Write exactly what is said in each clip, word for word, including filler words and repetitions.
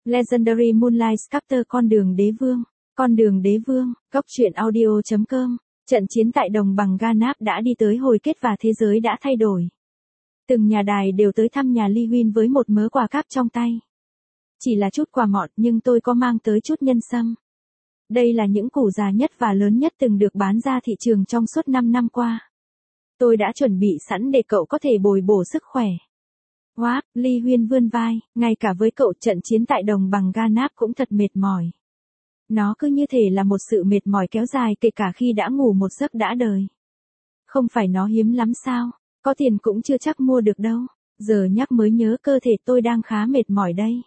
Legendary Moonlight Sculptor con đường đế vương, con đường đế vương, góc truyện audio.com, trận chiến tại đồng bằng Ganap đã đi tới hồi kết và thế giới đã thay đổi. Từng nhà đài đều tới thăm nhà Lee Huynh với một mớ quà cáp trong tay. Chỉ là chút quà mọn nhưng tôi có mang tới chút nhân sâm. Đây là những củ già nhất và lớn nhất từng được bán ra thị trường trong suốt năm năm qua. Tôi đã chuẩn bị sẵn để cậu có thể bồi bổ sức khỏe. Wow, Lee Huynh vươn vai, ngay cả với cậu trận chiến tại đồng bằng Ganap cũng thật mệt mỏi. Nó cứ như thể là một sự mệt mỏi kéo dài kể cả khi đã ngủ một giấc đã đời. Không phải nó hiếm lắm sao, có tiền cũng chưa chắc mua được đâu, giờ nhắc mới nhớ cơ thể tôi đang khá mệt mỏi đây.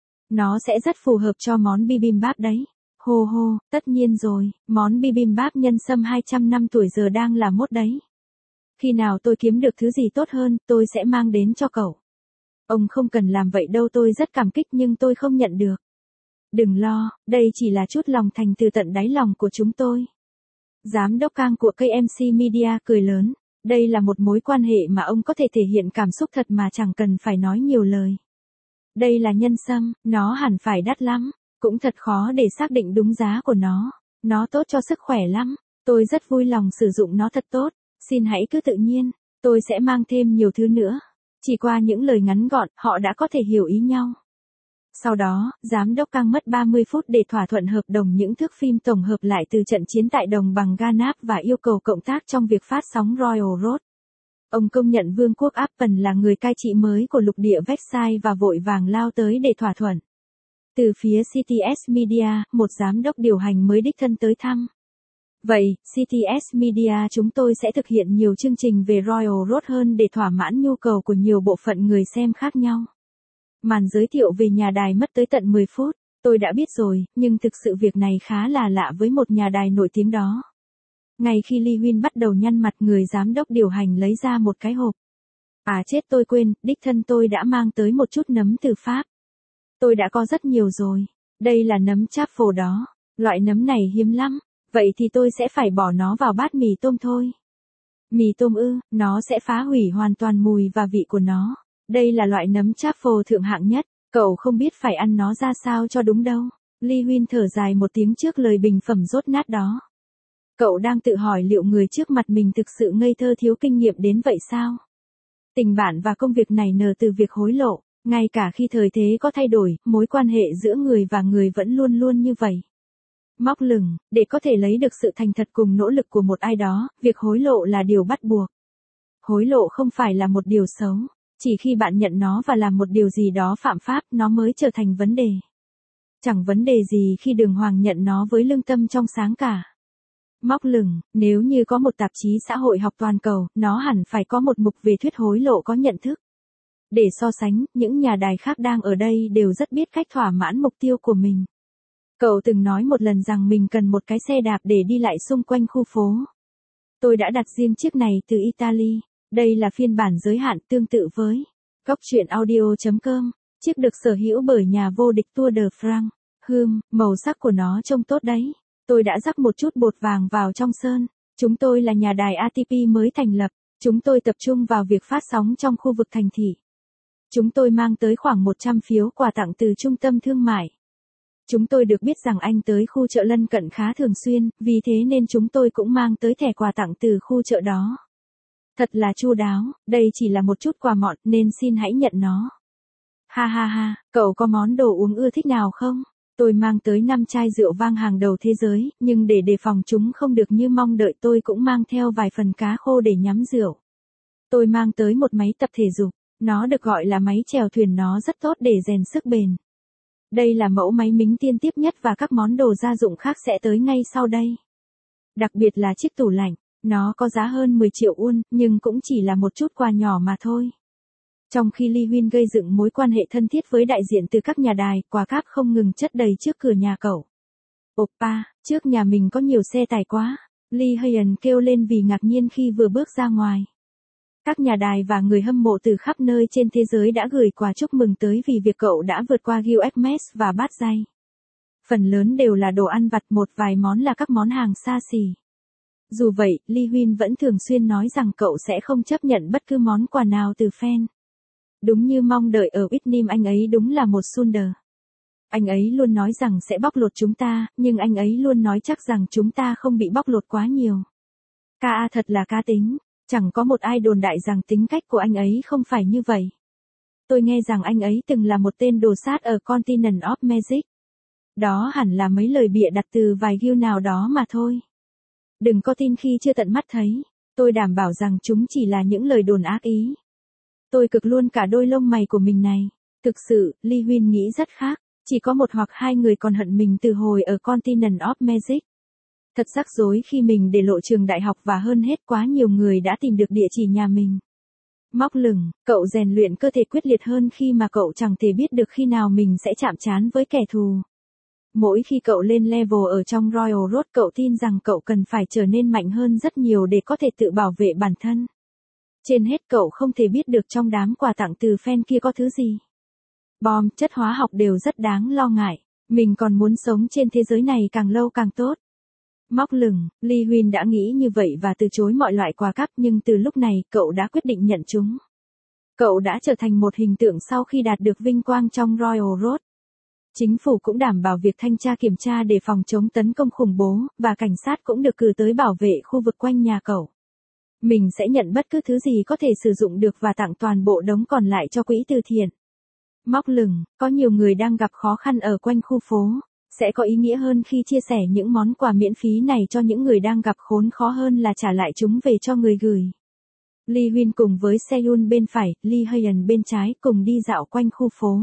Nó sẽ rất phù hợp cho món bibimbap đấy. Hô hô, tất nhiên rồi, món bibimbap nhân sâm hai trăm năm tuổi giờ đang là mốt đấy. Khi nào tôi kiếm được thứ gì tốt hơn, tôi sẽ mang đến cho cậu. Ông không cần làm vậy đâu, tôi rất cảm kích nhưng tôi không nhận được. Đừng lo, đây chỉ là chút lòng thành từ tận đáy lòng của chúng tôi. Giám đốc Kang của ca em xê Media cười lớn, đây là một mối quan hệ mà ông có thể thể hiện cảm xúc thật mà chẳng cần phải nói nhiều lời. Đây là nhân sâm, nó hẳn phải đắt lắm, cũng thật khó để xác định đúng giá của nó. Nó tốt cho sức khỏe lắm, tôi rất vui lòng sử dụng nó thật tốt, xin hãy cứ tự nhiên, tôi sẽ mang thêm nhiều thứ nữa. Chỉ qua những lời ngắn gọn, họ đã có thể hiểu ý nhau. Sau đó, giám đốc Kang mất ba mươi phút để thỏa thuận hợp đồng những thước phim tổng hợp lại từ trận chiến tại đồng bằng Ganap và yêu cầu cộng tác trong việc phát sóng Royal Road. Ông công nhận Vương quốc Apple là người cai trị mới của lục địa Versailles và vội vàng lao tới để thỏa thuận. Từ phía xê tê ét Media, một giám đốc điều hành mới đích thân tới thăm. Vậy, xê tê ét Media chúng tôi sẽ thực hiện nhiều chương trình về Royal Road hơn để thỏa mãn nhu cầu của nhiều bộ phận người xem khác nhau. Màn giới thiệu về nhà đài mất tới tận mười phút, tôi đã biết rồi, nhưng thực sự việc này khá là lạ với một nhà đài nổi tiếng đó. Ngay khi Lee Huynh bắt đầu nhăn mặt, người giám đốc điều hành lấy ra một cái hộp. À chết, tôi quên, đích thân tôi đã mang tới một chút nấm từ Pháp. Tôi đã có rất nhiều rồi, đây là nấm truffle đó, loại nấm này hiếm lắm, vậy thì tôi sẽ phải bỏ nó vào bát mì tôm thôi. Mì tôm ư, nó sẽ phá hủy hoàn toàn mùi và vị của nó. Đây là loại nấm truffle thượng hạng nhất, cậu không biết phải ăn nó ra sao cho đúng đâu. Lee Huynh thở dài một tiếng trước lời bình phẩm dốt nát đó. Cậu đang tự hỏi liệu người trước mặt mình thực sự ngây thơ thiếu kinh nghiệm đến vậy sao? Tình bạn và công việc này nở từ việc hối lộ, ngay cả khi thời thế có thay đổi, mối quan hệ giữa người và người vẫn luôn luôn như vậy. Móc lửng, để có thể lấy được sự thành thật cùng nỗ lực của một ai đó, việc hối lộ là điều bắt buộc. Hối lộ không phải là một điều xấu. Chỉ khi bạn nhận nó và làm một điều gì đó phạm pháp, nó mới trở thành vấn đề. Chẳng vấn đề gì khi Đường Hoàng nhận nó với lương tâm trong sáng cả. Móc lửng, nếu như có một tạp chí xã hội học toàn cầu, nó hẳn phải có một mục về thuyết hối lộ có nhận thức. Để so sánh, những nhà đài khác đang ở đây đều rất biết cách thỏa mãn mục tiêu của mình. Cậu từng nói một lần rằng mình cần một cái xe đạp để đi lại xung quanh khu phố. Tôi đã đặt riêng chiếc này từ Italy. Đây là phiên bản giới hạn tương tự với góc truyện audio.com, chiếc được sở hữu bởi nhà vô địch Tour de France. Hừm, màu sắc của nó trông tốt đấy. Tôi đã rắc một chút bột vàng vào trong sơn. Chúng tôi là nhà đài a tê pê mới thành lập. Chúng tôi tập trung vào việc phát sóng trong khu vực thành thị. Chúng tôi mang tới khoảng một trăm phiếu quà tặng từ trung tâm thương mại. Chúng tôi được biết rằng anh tới khu chợ lân cận khá thường xuyên, vì thế nên chúng tôi cũng mang tới thẻ quà tặng từ khu chợ đó. Thật là chu đáo, đây chỉ là một chút quà mọn nên xin hãy nhận nó. Ha ha ha, cậu có món đồ uống ưa thích nào không? Tôi mang tới năm chai rượu vang hàng đầu thế giới, nhưng để đề phòng chúng không được như mong đợi tôi cũng mang theo vài phần cá khô để nhắm rượu. Tôi mang tới một máy tập thể dục, nó được gọi là máy chèo thuyền, nó rất tốt để rèn sức bền. Đây là mẫu máy mính tiên tiếp nhất và các món đồ gia dụng khác sẽ tới ngay sau đây. Đặc biệt là chiếc tủ lạnh. Nó có giá hơn mười triệu won, nhưng cũng chỉ là một chút quà nhỏ mà thôi. Trong khi Lee Huynh gây dựng mối quan hệ thân thiết với đại diện từ các nhà đài, quà cáp không ngừng chất đầy trước cửa nhà cậu. Oppa, trước nhà mình có nhiều xe tải quá. Lee Hyun kêu lên vì ngạc nhiên khi vừa bước ra ngoài. Các nhà đài và người hâm mộ từ khắp nơi trên thế giới đã gửi quà chúc mừng tới vì việc cậu đã vượt qua Guinness và bát dây. Phần lớn đều là đồ ăn vặt, một vài món là các món hàng xa xỉ. Dù vậy, Lee Huynh vẫn thường xuyên nói rằng cậu sẽ không chấp nhận bất cứ món quà nào từ fan. Đúng như mong đợi ở Whitney, anh ấy đúng là một Sunder. Anh ấy luôn nói rằng sẽ bóc lột chúng ta, nhưng anh ấy luôn nói chắc rằng chúng ta không bị bóc lột quá nhiều. Ca A thật là cá tính, chẳng có một ai đồn đại rằng tính cách của anh ấy không phải như vậy. Tôi nghe rằng anh ấy từng là một tên đồ sát ở Continent of Magic. Đó hẳn là mấy lời bịa đặt từ vài guild nào đó mà thôi. Đừng có tin khi chưa tận mắt thấy, tôi đảm bảo rằng chúng chỉ là những lời đồn ác ý. Tôi cực luôn cả đôi lông mày của mình này. Thực sự, Lee Huyên nghĩ rất khác, chỉ có một hoặc hai người còn hận mình từ hồi ở Continent of Magic. Thật rắc rối khi mình để lộ trường đại học và hơn hết quá nhiều người đã tìm được địa chỉ nhà mình. Móc lửng, cậu rèn luyện cơ thể quyết liệt hơn khi mà cậu chẳng thể biết được khi nào mình sẽ chạm trán với kẻ thù. Mỗi khi cậu lên level ở trong Royal Road cậu tin rằng cậu cần phải trở nên mạnh hơn rất nhiều để có thể tự bảo vệ bản thân. Trên hết cậu không thể biết được trong đám quà tặng từ fan kia có thứ gì. Bom, chất hóa học đều rất đáng lo ngại. Mình còn muốn sống trên thế giới này càng lâu càng tốt. Móc lửng, Lee Huyên đã nghĩ như vậy và từ chối mọi loại quà cáp nhưng từ lúc này cậu đã quyết định nhận chúng. Cậu đã trở thành một hình tượng sau khi đạt được vinh quang trong Royal Road. Chính phủ cũng đảm bảo việc thanh tra kiểm tra để phòng chống tấn công khủng bố, và cảnh sát cũng được cử tới bảo vệ khu vực quanh nhà cậu. Mình sẽ nhận bất cứ thứ gì có thể sử dụng được và tặng toàn bộ đống còn lại cho quỹ từ thiện. Móc lửng, có nhiều người đang gặp khó khăn ở quanh khu phố. Sẽ có ý nghĩa hơn khi chia sẻ những món quà miễn phí này cho những người đang gặp khốn khó hơn là trả lại chúng về cho người gửi. Lee Huyên cùng với Seyun bên phải, Lee Hyun bên trái cùng đi dạo quanh khu phố.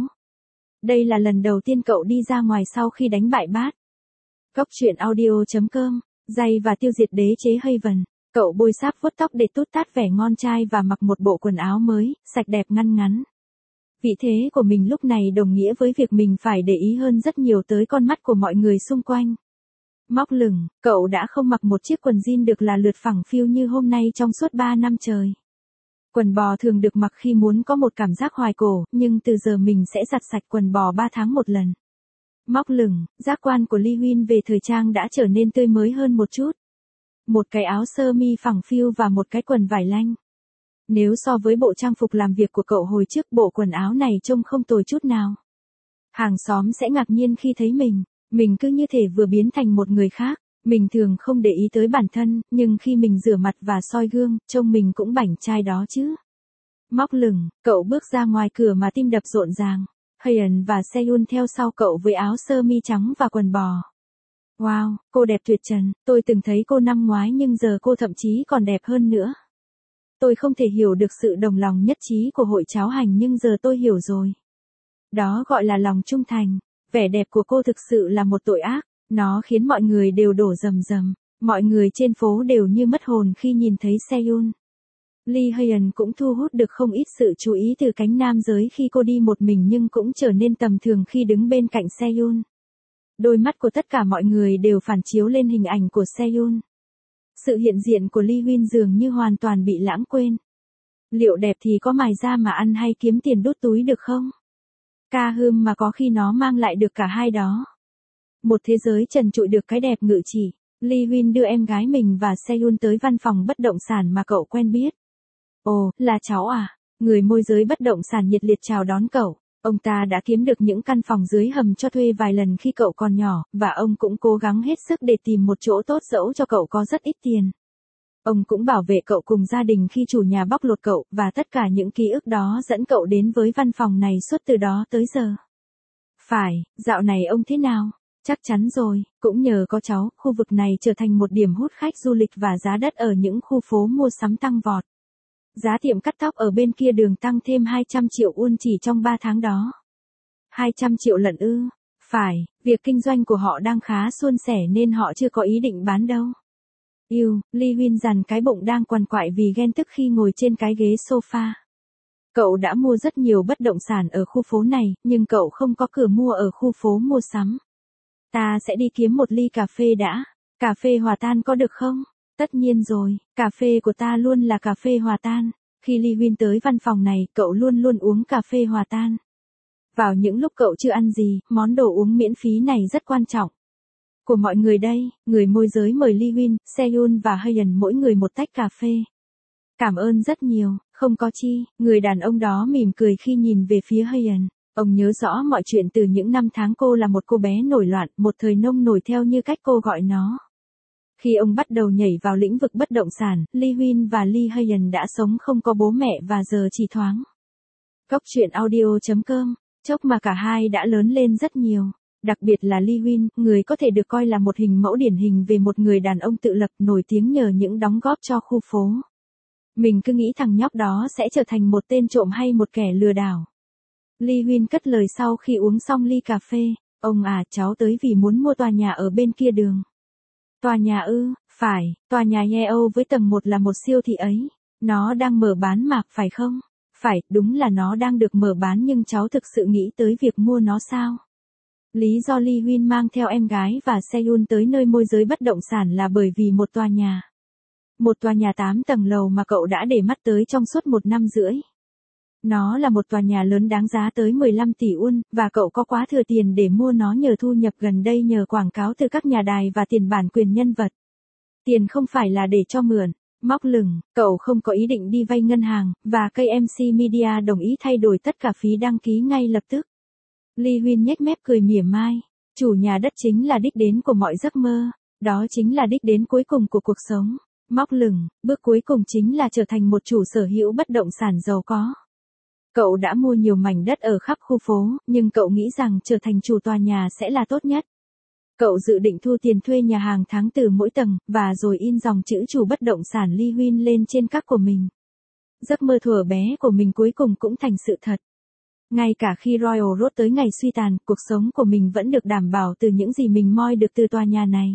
Đây là lần đầu tiên cậu đi ra ngoài sau khi đánh bại Bát. Góc truyện audio chấm com, Jay và tiêu diệt đế chế Haven. Cậu bôi sáp vuốt tóc để tút tát vẻ ngon trai và mặc một bộ quần áo mới, sạch đẹp ngăn ngắn. Vị thế của mình lúc này đồng nghĩa với việc mình phải để ý hơn rất nhiều tới con mắt của mọi người xung quanh. Móc lửng, cậu đã không mặc một chiếc quần jean được là lượt phẳng phiu như hôm nay trong suốt ba năm trời. Quần bò thường được mặc khi muốn có một cảm giác hoài cổ, nhưng từ giờ mình sẽ giặt sạch quần bò ba tháng một lần. Móc lửng, giác quan của Lee Huyên về thời trang đã trở nên tươi mới hơn một chút. Một cái áo sơ mi phẳng phiu và một cái quần vải lanh. Nếu so với bộ trang phục làm việc của cậu hồi trước, bộ quần áo này trông không tồi chút nào. Hàng xóm sẽ ngạc nhiên khi thấy mình, mình cứ như thể vừa biến thành một người khác. Mình thường không để ý tới bản thân, nhưng khi mình rửa mặt và soi gương, trông mình cũng bảnh trai đó chứ. Móc lửng, cậu bước ra ngoài cửa mà tim đập rộn ràng. Hyun và Seyun theo sau cậu với áo sơ mi trắng và quần bò. Wow, cô đẹp tuyệt trần, tôi từng thấy cô năm ngoái nhưng giờ cô thậm chí còn đẹp hơn nữa. Tôi không thể hiểu được sự đồng lòng nhất trí của hội cháo hành nhưng giờ tôi hiểu rồi. Đó gọi là lòng trung thành. Vẻ đẹp của cô thực sự là một tội ác. Nó khiến mọi người đều đổ rầm rầm. Mọi người trên phố đều như mất hồn khi nhìn thấy Seyun. Lee Hyun cũng thu hút được không ít sự chú ý từ cánh nam giới khi cô đi một mình nhưng cũng trở nên tầm thường khi đứng bên cạnh Seyun. Đôi mắt của tất cả mọi người đều phản chiếu lên hình ảnh của Seyun. Sự hiện diện của Lee Huyên dường như hoàn toàn bị lãng quên. Liệu đẹp thì có mài da mà ăn hay kiếm tiền đút túi được không? Ca hưm mà có khi nó mang lại được cả hai đó. Một thế giới trần trụi được cái đẹp ngự chỉ. Lee Huyên đưa em gái mình và Seyun tới văn phòng bất động sản mà cậu quen biết. Ồ, là cháu à? Người môi giới bất động sản nhiệt liệt chào đón cậu. Ông ta đã kiếm được những căn phòng dưới hầm cho thuê vài lần khi cậu còn nhỏ, và ông cũng cố gắng hết sức để tìm một chỗ tốt dẫu cho cậu có rất ít tiền. Ông cũng bảo vệ cậu cùng gia đình khi chủ nhà bóc lột cậu, và tất cả những ký ức đó dẫn cậu đến với văn phòng này suốt từ đó tới giờ. Phải, dạo này ông thế nào? Chắc chắn rồi, cũng nhờ có cháu, khu vực này trở thành một điểm hút khách du lịch và giá đất ở những khu phố mua sắm tăng vọt. Giá tiệm cắt tóc ở bên kia đường tăng thêm hai trăm triệu won chỉ trong ba tháng đó. hai trăm triệu lận ư? Phải, việc kinh doanh của họ đang khá suôn sẻ nên họ chưa có ý định bán đâu. Yêu, Lee Huyên dằn cái bụng đang quằn quại vì ghen tức khi ngồi trên cái ghế sofa. Cậu đã mua rất nhiều bất động sản ở khu phố này, nhưng cậu không có cửa mua ở khu phố mua sắm. Ta sẽ đi kiếm một ly cà phê đã. Cà phê hòa tan có được không? Tất nhiên rồi, cà phê của ta luôn là cà phê hòa tan. Khi Lee Huyên tới văn phòng này, cậu luôn luôn uống cà phê hòa tan. Vào những lúc cậu chưa ăn gì, món đồ uống miễn phí này rất quan trọng. Của mọi người đây, người môi giới mời Lee Huyên, Seyun và Hyun mỗi người một tách cà phê. Cảm ơn rất nhiều, không có chi, người đàn ông đó mỉm cười khi nhìn về phía Hyun. Ông nhớ rõ mọi chuyện từ những năm tháng cô là một cô bé nổi loạn, một thời nông nổi theo như cách cô gọi nó. Khi ông bắt đầu nhảy vào lĩnh vực bất động sản, Lee Huynh và Lee Hayen đã sống không có bố mẹ và giờ chỉ thoáng. Góc truyện audio chấm com, chốc mà cả hai đã lớn lên rất nhiều. Đặc biệt là Lee Huynh, người có thể được coi là một hình mẫu điển hình về một người đàn ông tự lập nổi tiếng nhờ những đóng góp cho khu phố. Mình cứ nghĩ thằng nhóc đó sẽ trở thành một tên trộm hay một kẻ lừa đảo. Lee Huynh cất lời sau khi uống xong ly cà phê, ông à, cháu tới vì muốn mua tòa nhà ở bên kia đường. Tòa nhà ư, phải, tòa nhà Yeo với tầng một là một siêu thị ấy. Nó đang mở bán mà, phải không? Phải, đúng là nó đang được mở bán nhưng cháu thực sự nghĩ tới việc mua nó sao? Lý do Lee Huynh mang theo em gái và Seyun tới nơi môi giới bất động sản là bởi vì một tòa nhà. Một tòa nhà tám tầng lầu mà cậu đã để mắt tới trong suốt một năm rưỡi. Nó là một tòa nhà lớn đáng giá tới mười lăm tỷ won, và cậu có quá thừa tiền để mua nó nhờ thu nhập gần đây nhờ quảng cáo từ các nhà đài và tiền bản quyền nhân vật. Tiền không phải là để cho mượn, móc lửng, cậu không có ý định đi vay ngân hàng, và ca em xê Media đồng ý thay đổi tất cả phí đăng ký ngay lập tức. Lee Huynh nhếch mép cười mỉa mai, chủ nhà đất chính là đích đến của mọi giấc mơ, đó chính là đích đến cuối cùng của cuộc sống. Móc lửng, bước cuối cùng chính là trở thành một chủ sở hữu bất động sản giàu có. Cậu đã mua nhiều mảnh đất ở khắp khu phố, nhưng cậu nghĩ rằng trở thành chủ tòa nhà sẽ là tốt nhất. Cậu dự định thu tiền thuê nhà hàng tháng từ mỗi tầng, và rồi in dòng chữ chủ bất động sản Lee Huynh lên trên các của mình. Giấc mơ thuở bé của mình cuối cùng cũng thành sự thật. Ngay cả khi Royal Road tới ngày suy tàn, cuộc sống của mình vẫn được đảm bảo từ những gì mình moi được từ tòa nhà này.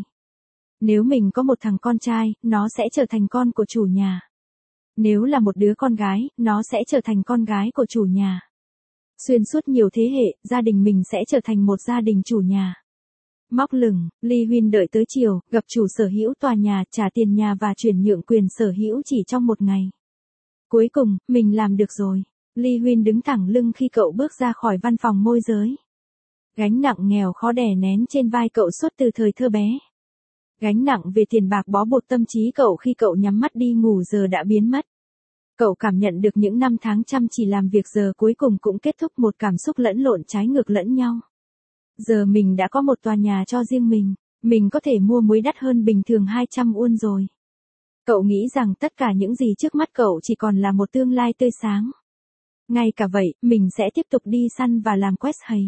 Nếu mình có một thằng con trai, nó sẽ trở thành con của chủ nhà. Nếu là một đứa con gái, nó sẽ trở thành con gái của chủ nhà. Xuyên suốt nhiều thế hệ, gia đình mình sẽ trở thành một gia đình chủ nhà. Móc lửng, Lee Huynh đợi tới chiều, gặp chủ sở hữu tòa nhà, trả tiền nhà và chuyển nhượng quyền sở hữu chỉ trong một ngày. Cuối cùng, mình làm được rồi. Lee Huynh đứng thẳng lưng khi cậu bước ra khỏi văn phòng môi giới. Gánh nặng nghèo khó đè nén trên vai cậu suốt từ thời thơ bé. Gánh nặng về tiền bạc bó buộc tâm trí cậu khi cậu nhắm mắt đi ngủ giờ đã biến mất. Cậu cảm nhận được những năm tháng chăm chỉ làm việc giờ cuối cùng cũng kết thúc một cảm xúc lẫn lộn trái ngược lẫn nhau. Giờ mình đã có một tòa nhà cho riêng mình, mình có thể mua muối đắt hơn bình thường hai trăm won rồi. Cậu nghĩ rằng tất cả những gì trước mắt cậu chỉ còn là một tương lai tươi sáng. Ngay cả vậy, mình sẽ tiếp tục đi săn và làm quest hầy.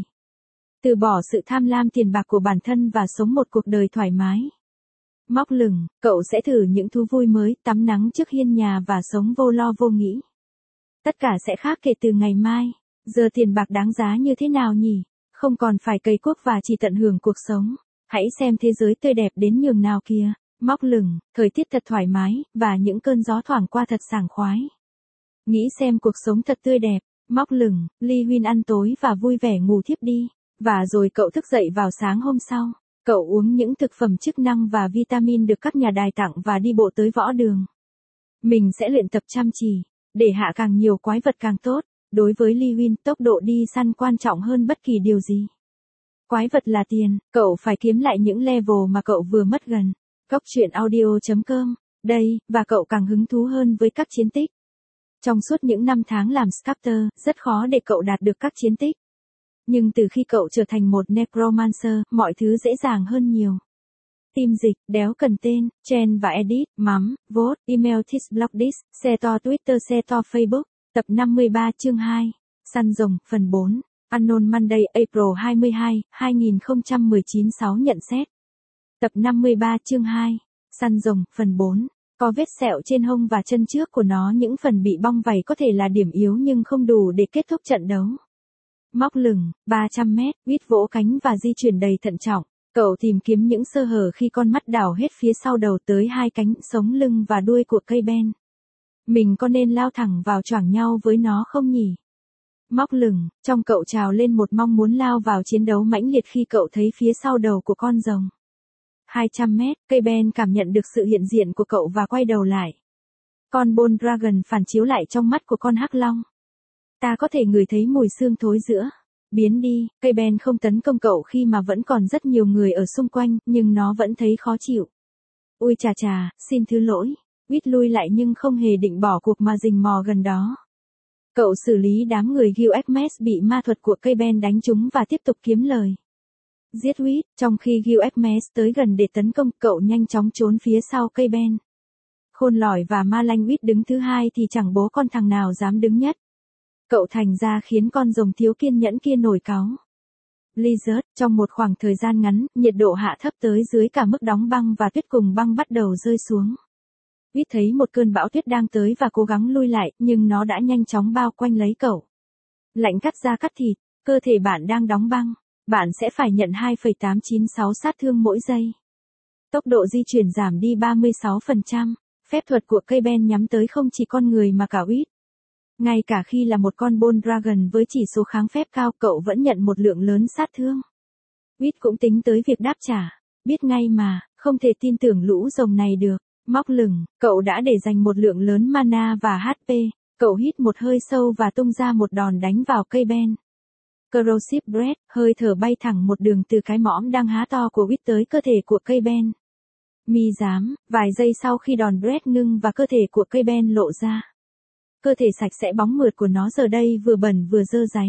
Từ bỏ sự tham lam tiền bạc của bản thân và sống một cuộc đời thoải mái. Móc lửng, cậu sẽ thử những thú vui mới, tắm nắng trước hiên nhà và sống vô lo vô nghĩ. Tất cả sẽ khác kể từ ngày mai. Giờ tiền bạc đáng giá như thế nào nhỉ? Không còn phải cày cuốc và chỉ tận hưởng cuộc sống. Hãy xem thế giới tươi đẹp đến nhường nào kìa. Móc lửng, thời tiết thật thoải mái, và những cơn gió thoảng qua thật sảng khoái. Nghĩ xem cuộc sống thật tươi đẹp. Móc lửng, Lee Huynh ăn tối và vui vẻ ngủ thiếp đi. Và rồi cậu thức dậy vào sáng hôm sau. Cậu uống những thực phẩm chức năng và vitamin được các nhà đài tặng và đi bộ tới võ đường. Mình sẽ luyện tập chăm chỉ, để hạ càng nhiều quái vật càng tốt. Đối với Lee Huynh, tốc độ đi săn quan trọng hơn bất kỳ điều gì. Quái vật là tiền, cậu phải kiếm lại những level mà cậu vừa mất gần. Góc truyện audio chấm com, đây, và cậu càng hứng thú hơn với các chiến tích. Trong suốt những năm tháng làm sculptor, rất khó để cậu đạt được các chiến tích. Nhưng từ khi cậu trở thành một necromancer, mọi thứ dễ dàng hơn nhiều. Team dịch, đéo cần tên, trend và edit, mắm, vote, email this blog this, share to Twitter share to Facebook. Tập năm mươi ba chương hai. Săn rồng, phần bốn. Unknown Monday, April hai mươi hai, hai nghìn không trăm mười chín sáu nhận xét. Tập năm mươi ba chương hai. Săn rồng, phần bốn. Có vết sẹo trên hông và chân trước của nó, những phần bị bong vảy có thể là điểm yếu nhưng không đủ để kết thúc trận đấu. Móc lửng, ba trăm mét, Huýt vỗ cánh và di chuyển đầy thận trọng. Cậu tìm kiếm những sơ hở khi con mắt đảo hết phía sau đầu tới hai cánh, sống lưng và đuôi của cây ben. Mình có nên lao thẳng vào choảng nhau với nó không nhỉ? Móc lửng, trong cậu trào lên một mong muốn lao vào chiến đấu mãnh liệt khi cậu thấy phía sau đầu của con rồng. hai trăm mét, cây ben cảm nhận được sự hiện diện của cậu và quay đầu lại. Con Bone Dragon phản chiếu lại trong mắt của con hắc long. Ta có thể ngửi thấy mùi xương thối giữa. Biến đi, cây ben không tấn công cậu khi mà vẫn còn rất nhiều người ở xung quanh, nhưng nó vẫn thấy khó chịu. Ui chà chà, xin thứ lỗi. Huýt lui lại nhưng không hề định bỏ cuộc mà rình mò gần đó. Cậu xử lý đám người Gilgamesh bị ma thuật của cây ben đánh trúng và tiếp tục kiếm lời. Giết Wit, trong khi Gilgamesh tới gần để tấn công, cậu nhanh chóng trốn phía sau cây ben. Khôn lỏi và ma lanh Wit đứng thứ hai thì chẳng bố con thằng nào dám đứng nhất. Cậu thành ra khiến con rồng thiếu kiên nhẫn kia nổi cáu. Blizzard, trong một khoảng thời gian ngắn, nhiệt độ hạ thấp tới dưới cả mức đóng băng và tuyết cùng băng bắt đầu rơi xuống. Wit thấy một cơn bão tuyết đang tới và cố gắng lui lại, nhưng nó đã nhanh chóng bao quanh lấy cậu. Lạnh cắt da cắt thịt, cơ thể bạn đang đóng băng. Bạn sẽ phải nhận hai phẩy tám chín sáu sát thương mỗi giây. Tốc độ di chuyển giảm đi ba mươi sáu phần trăm. Phép thuật của cây ben nhắm tới không chỉ con người mà cả Wit. Ngay cả khi là một con Bone Dragon với chỉ số kháng phép cao, cậu vẫn nhận một lượng lớn sát thương. Wit cũng tính tới việc đáp trả. Biết ngay mà, không thể tin tưởng lũ rồng này được. Móc lửng, cậu đã để dành một lượng lớn mana và hát pê. Cậu hít một hơi sâu và tung ra một đòn đánh vào cây ben. Corrosive Breath, hơi thở bay thẳng một đường từ cái mõm đang há to của Wit tới cơ thể của cây ben. Mi dám, vài giây sau khi đòn Breath ngưng và cơ thể của cây ben lộ ra. Cơ thể sạch sẽ bóng mượt của nó giờ đây vừa bẩn vừa dơ dáy.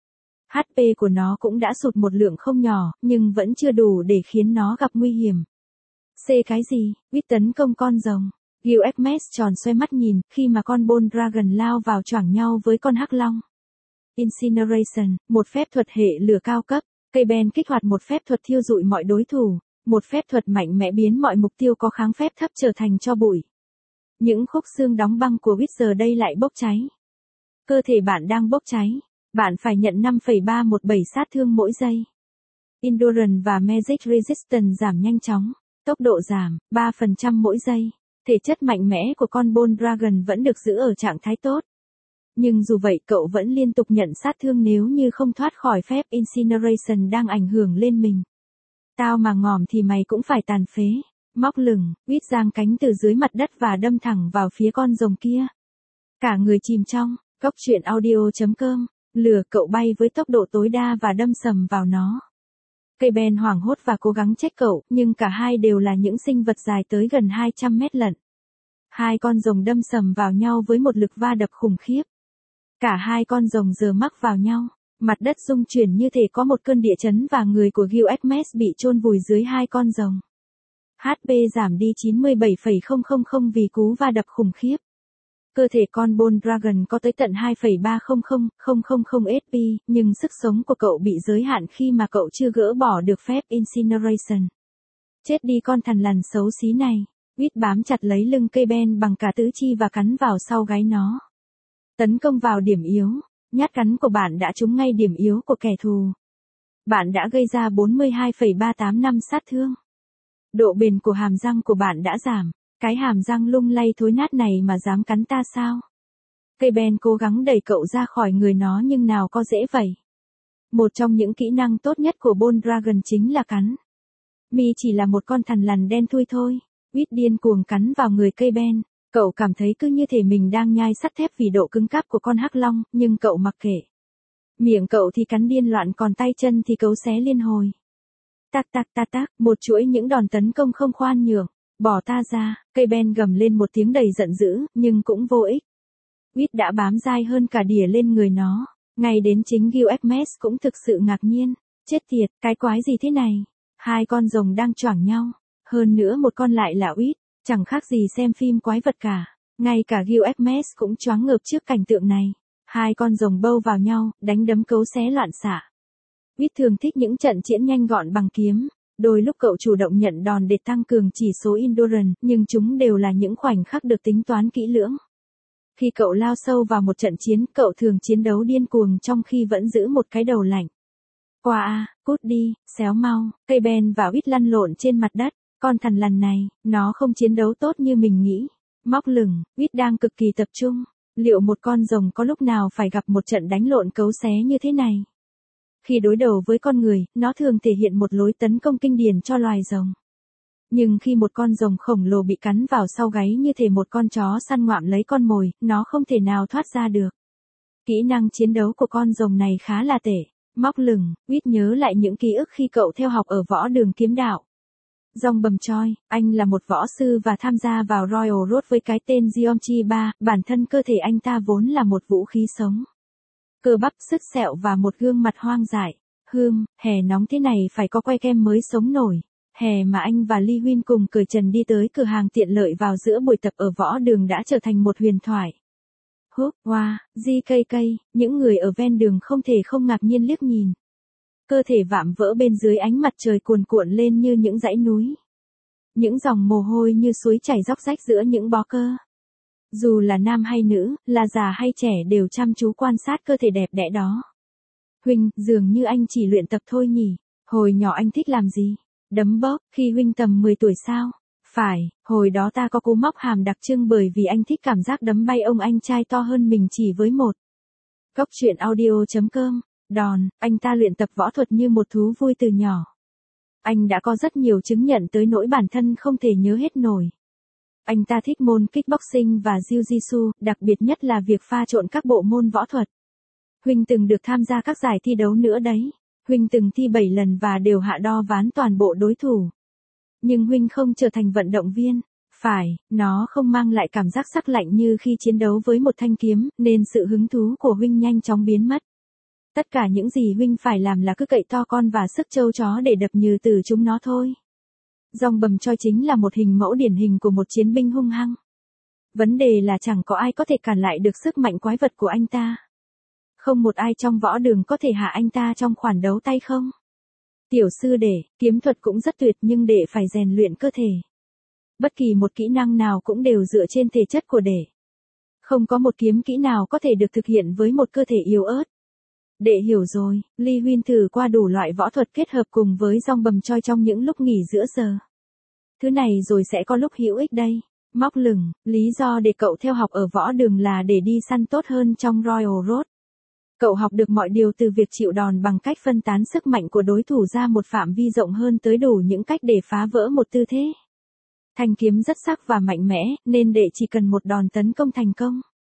hát pê của nó cũng đã sụt một lượng không nhỏ, nhưng vẫn chưa đủ để khiến nó gặp nguy hiểm. C cái gì? Wit tấn công con rồng. Gilgamesh tròn xoay mắt nhìn, khi mà con Bone Dragon lao vào choảng nhau với con hắc long. Incineration, một phép thuật hệ lửa cao cấp. Cây ben kích hoạt một phép thuật thiêu rụi mọi đối thủ. Một phép thuật mạnh mẽ biến mọi mục tiêu có kháng phép thấp trở thành tro bụi. Những khúc xương đóng băng của Wit giờ đây lại bốc cháy. Cơ thể bạn đang bốc cháy. Bạn phải nhận năm phẩy ba một bảy sát thương mỗi giây. Endurance và Magic Resistance giảm nhanh chóng. Tốc độ giảm, ba phần trăm mỗi giây. Thể chất mạnh mẽ của con Bone Dragon vẫn được giữ ở trạng thái tốt. Nhưng dù vậy cậu vẫn liên tục nhận sát thương nếu như không thoát khỏi phép Incineration đang ảnh hưởng lên mình. Tao mà ngòm thì mày cũng phải tàn phế. Móc lửng, Wit giang cánh từ dưới mặt đất và đâm thẳng vào phía con rồng kia. Cả người chìm trong, góc truyện audio chấm com, lừa cậu bay với tốc độ tối đa và đâm sầm vào nó. Cây ben hoảng hốt và cố gắng trách cậu, nhưng cả hai đều là những sinh vật dài tới gần hai trăm mét lận. Hai con rồng đâm sầm vào nhau với một lực va đập khủng khiếp. Cả hai con rồng giờ mắc vào nhau, mặt đất rung chuyển như thể có một cơn địa chấn và người của Gilgamesh bị chôn vùi dưới hai con rồng. hát pê giảm đi chín mươi bảy phẩy không không không vì cú va đập khủng khiếp. Cơ thể con Bone Dragon có tới tận hai phẩy ba không không không không không ét pê, nhưng sức sống của cậu bị giới hạn khi mà cậu chưa gỡ bỏ được phép Incineration. Chết đi con thằn lằn xấu xí này. Wit bám chặt lấy lưng cây ben bằng cả tứ chi và cắn vào sau gáy nó. Tấn công vào điểm yếu. Nhát cắn của bạn đã trúng ngay điểm yếu của kẻ thù. Bạn đã gây ra bốn mươi hai phẩy ba tám năm sát thương. Độ bền của hàm răng của bạn đã giảm. Cái hàm răng lung lay thối nát này mà dám cắn ta sao? Cây ben cố gắng đẩy cậu ra khỏi người nó nhưng nào có dễ vậy. Một trong những kỹ năng tốt nhất của Bone Dragon chính là cắn. Mi chỉ là một con thằn lằn đen thui thôi. Wit điên cuồng cắn vào người cây ben. Cậu cảm thấy cứ như thể mình đang nhai sắt thép vì độ cứng cáp của con hắc long, nhưng cậu mặc kệ. Miệng cậu thì cắn điên loạn còn tay chân thì cấu xé liên hồi. Tắc tắc tắc tắc, một chuỗi những đòn tấn công không khoan nhượng. Bỏ ta ra, cây ben gầm lên một tiếng đầy giận dữ, nhưng cũng vô ích. Wit đã bám dai hơn cả đỉa lên người nó. Ngay đến chính Gilgamesh cũng thực sự ngạc nhiên. Chết tiệt, cái quái gì thế này? Hai con rồng đang choảng nhau. Hơn nữa một con lại là Wit. Chẳng khác gì xem phim quái vật cả. Ngay cả Gilgamesh cũng choáng ngợp trước cảnh tượng này. Hai con rồng bâu vào nhau, đánh đấm cấu xé loạn xạ. Wit thường thích những trận chiến nhanh gọn bằng kiếm. Đôi lúc cậu chủ động nhận đòn để tăng cường chỉ số endurance, nhưng chúng đều là những khoảnh khắc được tính toán kỹ lưỡng. Khi cậu lao sâu vào một trận chiến, cậu thường chiến đấu điên cuồng trong khi vẫn giữ một cái đầu lạnh. Qua a, cút đi, xéo mau. Cây ben và Wit lăn lộn trên mặt đất. Con thằn lằn này, nó không chiến đấu tốt như mình nghĩ. Móc lửng, Wit đang cực kỳ tập trung. Liệu một con rồng có lúc nào phải gặp một trận đánh lộn cấu xé như thế này? Khi đối đầu với con người, nó thường thể hiện một lối tấn công kinh điển cho loài rồng. Nhưng khi một con rồng khổng lồ bị cắn vào sau gáy như thể một con chó săn ngoạm lấy con mồi, nó không thể nào thoát ra được. Kỹ năng chiến đấu của con rồng này khá là tệ. Móc lửng, Wit nhớ lại những ký ức khi cậu theo học ở võ đường kiếm đạo. Dòng bầm choi, anh là một võ sư và tham gia vào Royal Road với cái tên Jeonchi ba, bản thân cơ thể anh ta vốn là một vũ khí sống. Cơ bắp, sứt sẹo và một gương mặt hoang dại. Hưm, hè nóng thế này phải có que kem mới sống nổi. Hè mà anh và Lee Huyên cùng cởi trần đi tới cửa hàng tiện lợi vào giữa buổi tập ở võ đường đã trở thành một huyền thoại. Húp, hoa, di cây cây, những người ở ven đường không thể không ngạc nhiên liếc nhìn. Cơ thể vạm vỡ bên dưới ánh mặt trời cuồn cuộn lên như những dãy núi. Những dòng mồ hôi như suối chảy róc rách giữa những bó cơ. Dù là nam hay nữ, là già hay trẻ đều chăm chú quan sát cơ thể đẹp đẽ đó. Huynh, dường như anh chỉ luyện tập thôi nhỉ? Hồi nhỏ anh thích làm gì? Đấm bóp, khi Huynh tầm mười tuổi sao? Phải, hồi đó ta có cú móc hàm đặc trưng bởi vì anh thích cảm giác đấm bay ông anh trai to hơn mình chỉ với một. Góc truyện audio chấm com. Đòn, anh ta luyện tập võ thuật như một thú vui từ nhỏ. Anh đã có rất nhiều chứng nhận tới nỗi bản thân không thể nhớ hết nổi. Anh ta thích môn kickboxing và jiu-jitsu, đặc biệt nhất là việc pha trộn các bộ môn võ thuật. Huynh từng được tham gia các giải thi đấu nữa đấy. Huynh từng thi bảy lần và đều hạ đo ván toàn bộ đối thủ. Nhưng Huynh không trở thành vận động viên. Phải, nó không mang lại cảm giác sắc lạnh như khi chiến đấu với một thanh kiếm, nên sự hứng thú của Huynh nhanh chóng biến mất. Tất cả những gì Huynh phải làm là cứ cậy to con và sức trâu chó để đập nhừ từ chúng nó thôi. Dòng bầm choi chính là một hình mẫu điển hình của một chiến binh hung hăng. Vấn đề là chẳng có ai có thể cản lại được sức mạnh quái vật của anh ta. Không một ai trong võ đường có thể hạ anh ta trong khoản đấu tay không. Tiểu sư đệ, kiếm thuật cũng rất tuyệt nhưng đệ phải rèn luyện cơ thể. Bất kỳ một kỹ năng nào cũng đều dựa trên thể chất của đệ. Không có một kiếm kỹ nào có thể được thực hiện với một cơ thể yếu ớt. Đệ hiểu rồi, Lee Huyên thử qua đủ loại võ thuật kết hợp cùng với dòng bầm choi trong những lúc nghỉ giữa giờ. Thứ này rồi sẽ có lúc hữu ích đây. Móc lửng, lý do để cậu theo học ở võ đường là để đi săn tốt hơn trong Royal Road. Cậu học được mọi điều từ việc chịu đòn bằng cách phân tán sức mạnh của đối thủ ra một phạm vi rộng hơn tới đủ những cách để phá vỡ một tư thế. Thanh kiếm rất sắc và mạnh mẽ, nên đệ chỉ cần một đòn tấn công thành công.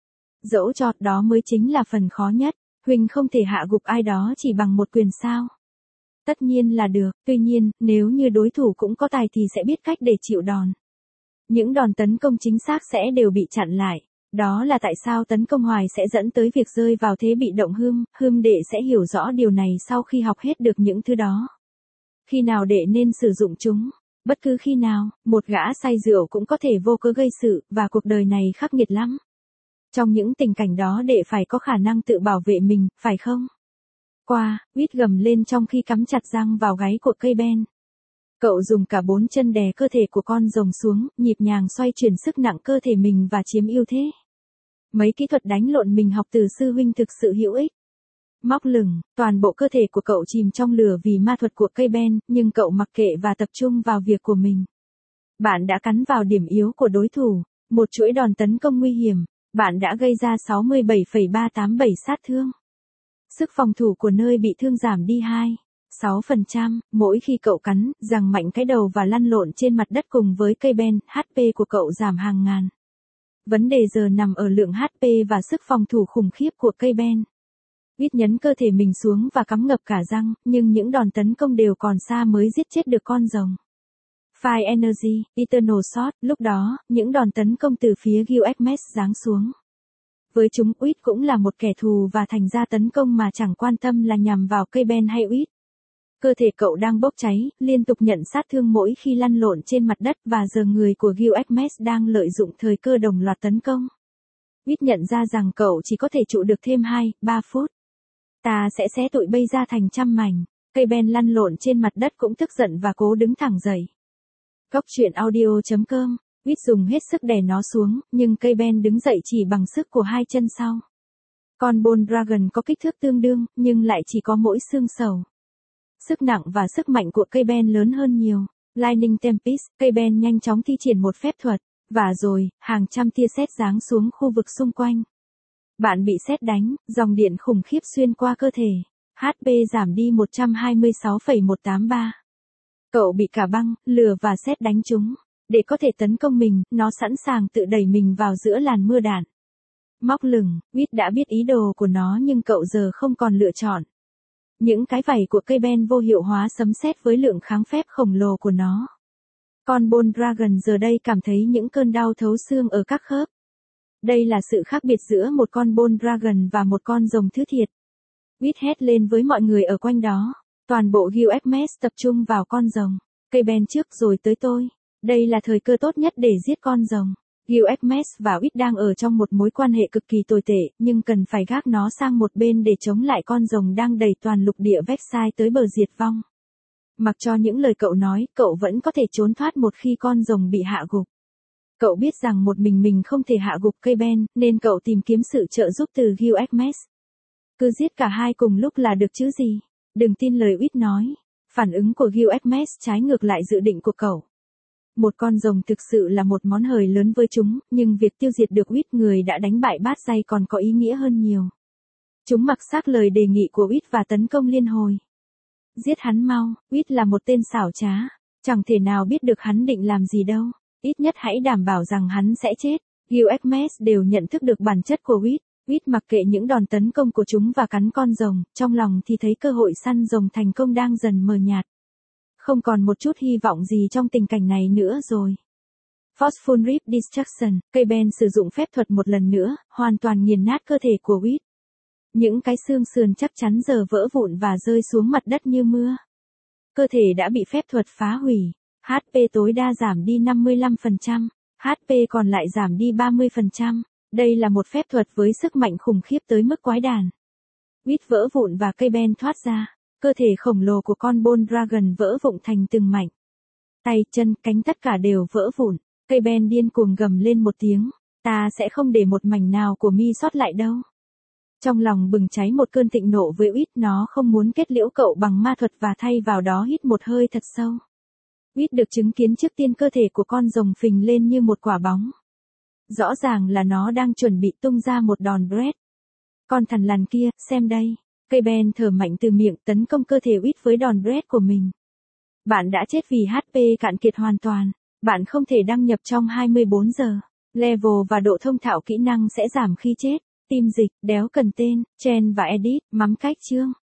Dẫu cho đó mới chính là phần khó nhất. Huynh không thể hạ gục ai đó chỉ bằng một quyền sao. Tất nhiên là được, tuy nhiên, nếu như đối thủ cũng có tài thì sẽ biết cách để chịu đòn. Những đòn tấn công chính xác sẽ đều bị chặn lại. Đó là tại sao tấn công hoài sẽ dẫn tới việc rơi vào thế bị động. Hưm, hưm đệ sẽ hiểu rõ điều này sau khi học hết được những thứ đó. Khi nào đệ nên sử dụng chúng? Bất cứ khi nào, một gã say rượu cũng có thể vô cớ gây sự, và cuộc đời này khắc nghiệt lắm. Trong những tình cảnh đó đệ phải có khả năng tự bảo vệ mình, phải không? Qua, Huýt gầm lên trong khi cắm chặt răng vào gáy của cây ben. Cậu dùng cả bốn chân đè cơ thể của con rồng xuống, nhịp nhàng xoay chuyển sức nặng cơ thể mình và chiếm ưu thế. Mấy kỹ thuật đánh lộn mình học từ sư huynh thực sự hữu ích. Móc lửng, toàn bộ cơ thể của cậu chìm trong lửa vì ma thuật của cây ben, nhưng cậu mặc kệ và tập trung vào việc của mình. Bạn đã cắn vào điểm yếu của đối thủ, một chuỗi đòn tấn công nguy hiểm. Bạn đã gây ra sáu mươi bảy phẩy ba tám bảy sát thương. Sức phòng thủ của nơi bị thương giảm đi hai phẩy sáu phần trăm, mỗi khi cậu cắn, giằng mạnh cái đầu và lăn lộn trên mặt đất cùng với cây ben, hát pê của cậu giảm hàng ngàn. Vấn đề giờ nằm ở lượng hát pê và sức phòng thủ khủng khiếp của cây ben. Huýt nhấn cơ thể mình xuống và cắm ngập cả răng, nhưng những đòn tấn công đều còn xa mới giết chết được con rồng. Fire Energy, Eternal Shot, lúc đó, những đòn tấn công từ phía Gilgamesh giáng xuống. Với chúng, Huýt cũng là một kẻ thù và thành ra tấn công mà chẳng quan tâm là nhằm vào cây ben hay Huýt. Cơ thể cậu đang bốc cháy, liên tục nhận sát thương mỗi khi lăn lộn trên mặt đất và giờ người của Gilgamesh đang lợi dụng thời cơ đồng loạt tấn công. Huýt nhận ra rằng cậu chỉ có thể trụ được thêm hai, ba phút. Ta sẽ xé tụi bây ra thành trăm mảnh. Cây ben lăn lộn trên mặt đất cũng tức giận và cố đứng thẳng dậy. Góc truyện audio chấm com, Huýt dùng hết sức đè nó xuống, nhưng cây ben đứng dậy chỉ bằng sức của hai chân sau. Con Bone Dragon có kích thước tương đương, nhưng lại chỉ có mỗi xương sầu. Sức nặng và sức mạnh của cây ben lớn hơn nhiều. Lightning Tempest, cây ben nhanh chóng thi triển một phép thuật, và rồi, hàng trăm tia sét giáng xuống khu vực xung quanh. Bạn bị sét đánh, dòng điện khủng khiếp xuyên qua cơ thể. hát pê giảm đi một trăm hai mươi sáu phẩy một tám ba. Cậu bị cả băng, lửa và sét đánh trúng. Để có thể tấn công mình, nó sẵn sàng tự đẩy mình vào giữa làn mưa đạn. Móc lửng, Huýt đã biết ý đồ của nó nhưng cậu giờ không còn lựa chọn. Những cái vảy của cây ben vô hiệu hóa sấm sét với lượng kháng phép khổng lồ của nó. Con Bone Dragon giờ đây cảm thấy những cơn đau thấu xương ở các khớp. Đây là sự khác biệt giữa một con Bone Dragon và một con rồng thứ thiệt. Whit hét lên với mọi người ở quanh đó. Toàn bộ Gilgamesh tập trung vào con rồng. K-Ben trước rồi tới tôi. Đây là thời cơ tốt nhất để giết con rồng. Gilgamesh và Whit đang ở trong một mối quan hệ cực kỳ tồi tệ, nhưng cần phải gác nó sang một bên để chống lại con rồng đang đẩy toàn lục địa Vexai tới bờ diệt vong. Mặc cho những lời cậu nói, cậu vẫn có thể trốn thoát một khi con rồng bị hạ gục. Cậu biết rằng một mình mình không thể hạ gục K-Ben, nên cậu tìm kiếm sự trợ giúp từ Gilgamesh. Cứ giết cả hai cùng lúc là được chứ gì. Đừng tin lời Whit nói. Phản ứng của Gilgamesh trái ngược lại dự định của cậu. Một con rồng thực sự là một món hời lớn với chúng, nhưng việc tiêu diệt được Whit, người đã đánh bại bát dây, còn có ý nghĩa hơn nhiều. Chúng mặc xác lời đề nghị của Whit và tấn công liên hồi. Giết hắn mau, Whit là một tên xảo trá. Chẳng thể nào biết được hắn định làm gì đâu. Ít nhất hãy đảm bảo rằng hắn sẽ chết. Gilgamesh đều nhận thức được bản chất của Whit. Whit mặc kệ những đòn tấn công của chúng và cắn con rồng, trong lòng thì thấy cơ hội săn rồng thành công đang dần mờ nhạt. Không còn một chút hy vọng gì trong tình cảnh này nữa rồi. Forceful Rip Destruction, K-Ben sử dụng phép thuật một lần nữa, hoàn toàn nghiền nát cơ thể của Whit. Những cái xương sườn chắc chắn giờ vỡ vụn và rơi xuống mặt đất như mưa. Cơ thể đã bị phép thuật phá hủy. hát pê tối đa giảm đi năm mươi lăm phần trăm, hát pê còn lại giảm đi ba mươi phần trăm. Đây là một phép thuật với sức mạnh khủng khiếp tới mức quái đản. Whit vỡ vụn và K-Ben thoát ra. Cơ thể khổng lồ của con Bone Dragon vỡ vụn thành từng mảnh. Tay, chân, cánh tất cả đều vỡ vụn. K-Ben điên cuồng gầm lên một tiếng. Ta sẽ không để một mảnh nào của mi sót lại đâu. Trong lòng bừng cháy một cơn thịnh nộ với Whit, nó không muốn kết liễu cậu bằng ma thuật và thay vào đó hít một hơi thật sâu. Whit được chứng kiến trước tiên cơ thể của con rồng phình lên như một quả bóng. Rõ ràng là nó đang chuẩn bị tung ra một đòn Brett. Con thằn lằn kia, xem đây. K-Ben thở mạnh từ miệng tấn công cơ thể Whit với đòn Brett của mình. Bạn đã chết vì hát pê cạn kiệt hoàn toàn. Bạn không thể đăng nhập trong hai mươi bốn giờ. Level và độ thông thạo kỹ năng sẽ giảm khi chết. Tim dịch, đéo cần tên, Chen và Edit, mắm cách chương.